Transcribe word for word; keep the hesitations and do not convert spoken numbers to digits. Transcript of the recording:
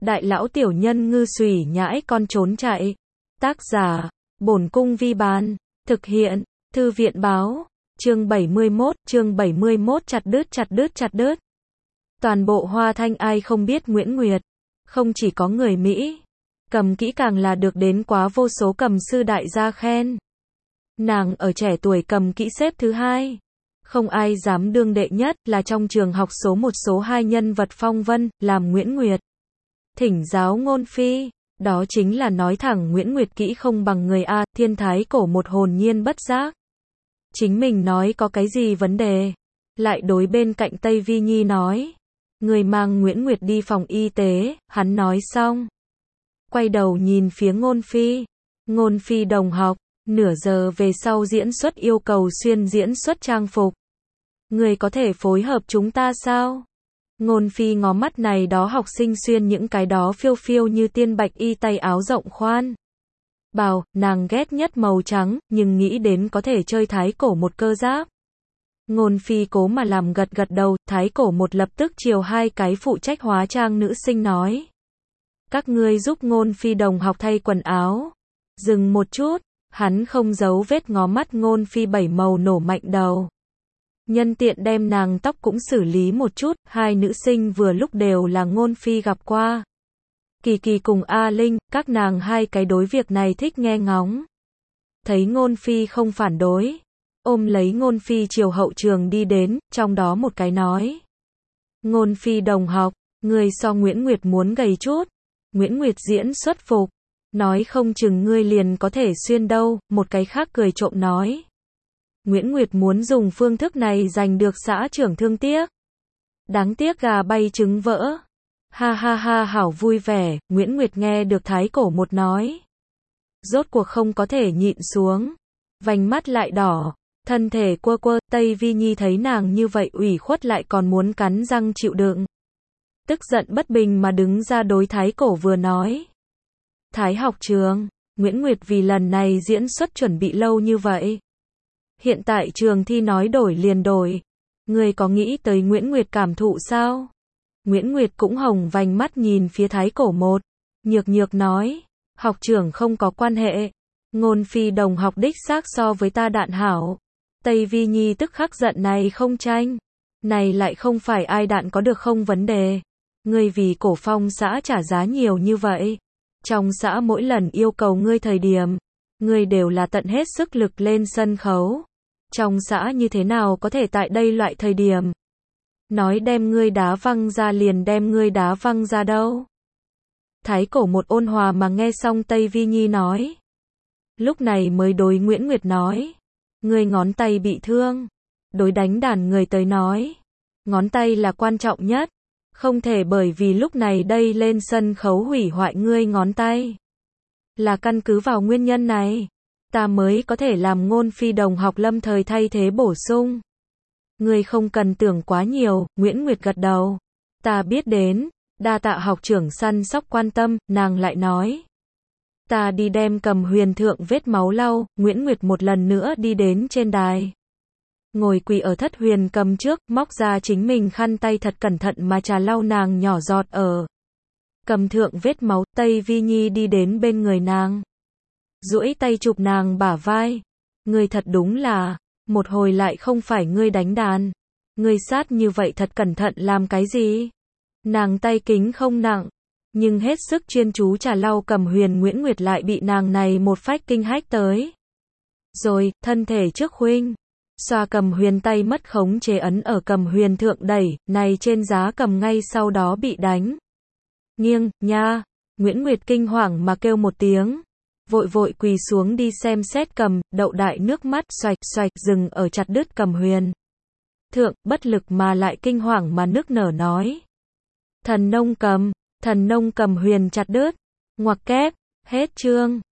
đại lão tiểu nhân ngư xùy nhãi con trốn chạy. Tác giả, Bổn Cung Vi Bán. Thực hiện, Thư viện Báo. Chương bảy mươi mốt, chương bảy mươi mốt chặt đứt chặt đứt chặt đứt. Toàn bộ Hoa Thanh ai không biết Nguyễn Nguyệt. Không chỉ có người Mỹ. Cầm kỹ càng là được đến quá vô số cầm sư đại gia khen. Nàng ở trẻ tuổi cầm kỹ xếp thứ hai. Không ai dám đương đệ nhất, là trong trường học số một số hai nhân vật phong vân, làm Nguyễn Nguyệt. Thỉnh giáo ngôn phi, đó chính là nói thẳng Nguyễn Nguyệt kỹ không bằng người A, thiên thái cổ một hồn nhiên bất giác. Chính mình nói có cái gì vấn đề, lại đối bên cạnh Tây Vi Nhi nói. Người mang Nguyễn Nguyệt đi phòng y tế, hắn nói xong. Quay đầu nhìn phía ngôn phi, ngôn phi đồng học, nửa giờ về sau diễn xuất yêu cầu xuyên diễn xuất trang phục. Người có thể phối hợp chúng ta sao? Ngôn phi ngó mắt này đó học sinh xuyên những cái đó phiêu phiêu như tiên bạch y tay áo rộng khoan. Bảo, nàng ghét nhất màu trắng, nhưng nghĩ đến có thể chơi thái cổ một cơ giáp. Ngôn phi cố mà làm gật gật đầu, thái cổ một lập tức chiều hai cái phụ trách hóa trang nữ sinh nói. Các ngươi giúp ngôn phi đồng học thay quần áo. Dừng một chút, hắn không giấu vết ngó mắt ngôn phi bảy màu nổ mạnh đầu. Nhân tiện đem nàng tóc cũng xử lý một chút, hai nữ sinh vừa lúc đều là ngôn phi gặp qua. Kỳ Kỳ cùng A Linh, các nàng hai cái đối việc này thích nghe ngóng. Thấy ngôn phi không phản đối, ôm lấy ngôn phi chiều hậu trường đi đến, trong đó một cái nói. Ngôn phi đồng học, người so Nguyễn Nguyệt muốn gầy chút. Nguyễn Nguyệt diễn xuất phục, nói không chừng ngươi liền có thể xuyên đâu, một cái khác cười trộm nói. Nguyễn Nguyệt muốn dùng phương thức này giành được xã trưởng thương tiếc. Đáng tiếc gà bay trứng vỡ. Ha ha ha hảo vui vẻ, Nguyễn Nguyệt nghe được thái cổ một nói. Rốt cuộc không có thể nhịn xuống. Vành mắt lại đỏ, thân thể quơ quơ, Tây Vi Nhi thấy nàng như vậy ủy khuất lại còn muốn cắn răng chịu đựng. Tức giận bất bình mà đứng ra đối thái cổ vừa nói. Thái học trường, Nguyễn Nguyệt vì lần này diễn xuất chuẩn bị lâu như vậy. Hiện tại trường thi nói đổi liền đổi. Người có nghĩ tới Nguyễn Nguyệt cảm thụ sao? Nguyễn Nguyệt cũng hồng vành mắt nhìn phía thái cổ một. Nhược nhược nói. Học trưởng không có quan hệ. Ngôn phi đồng học đích xác so với ta đạn hảo. Tây Vi Nhi tức khắc giận này không tranh. Này lại không phải ai đạn có được không vấn đề. Ngươi vì cổ phong xã trả giá nhiều như vậy. Trong xã mỗi lần yêu cầu ngươi thời điểm. Ngươi đều là tận hết sức lực lên sân khấu. Trong xã như thế nào có thể tại đây loại thời điểm. Nói đem ngươi đá văng ra liền đem ngươi đá văng ra đâu. Thái cổ một ôn hòa mà nghe xong Tây Vi Nhi nói. Lúc này mới đối Nguyễn Nguyệt nói. Ngươi ngón tay bị thương. Đối đánh đàn người tới nói. Ngón tay là quan trọng nhất. Không thể bởi vì lúc này đây lên sân khấu hủy hoại ngươi ngón tay. Là căn cứ vào nguyên nhân này. Ta mới có thể làm ngôn phi đồng học lâm thời thay thế bổ sung. Ngươi không cần tưởng quá nhiều, Nguyễn Nguyệt gật đầu. Ta biết đến, đa tạ học trưởng săn sóc quan tâm, nàng lại nói. Ta đi đem cầm huyền thượng vết máu lau, Nguyễn Nguyệt một lần nữa đi đến trên đài. Ngồi quỳ ở thất huyền cầm trước, móc ra chính mình khăn tay thật cẩn thận mà trà lau nàng nhỏ giọt ở. Cầm thượng vết máu, Tây Vi Nhi đi đến bên người nàng. Duỗi tay chụp nàng bả vai. Ngươi thật đúng là, một hồi lại không phải ngươi đánh đàn. Ngươi sát như vậy thật cẩn thận làm cái gì? Nàng tay kính không nặng, nhưng hết sức chuyên chú trà lau cầm huyền Nguyễn Nguyệt lại bị nàng này một phách kinh hách tới. Rồi, thân thể trước khuynh. Xoa cầm huyền tay mất khống chế ấn ở cầm huyền thượng đẩy, này trên giá cầm ngay sau đó bị đánh. Nghiêng, nha, Nguyễn Nguyệt kinh hoàng mà kêu một tiếng. Vội vội quỳ xuống đi xem xét cầm, đậu đại nước mắt, xoạch xoạch, dừng ở chặt đứt cầm huyền. Thượng, bất lực mà lại kinh hoàng mà nức nở nói. Thần nông cầm, thần nông cầm huyền chặt đứt. Ngoặc kép, hết chương.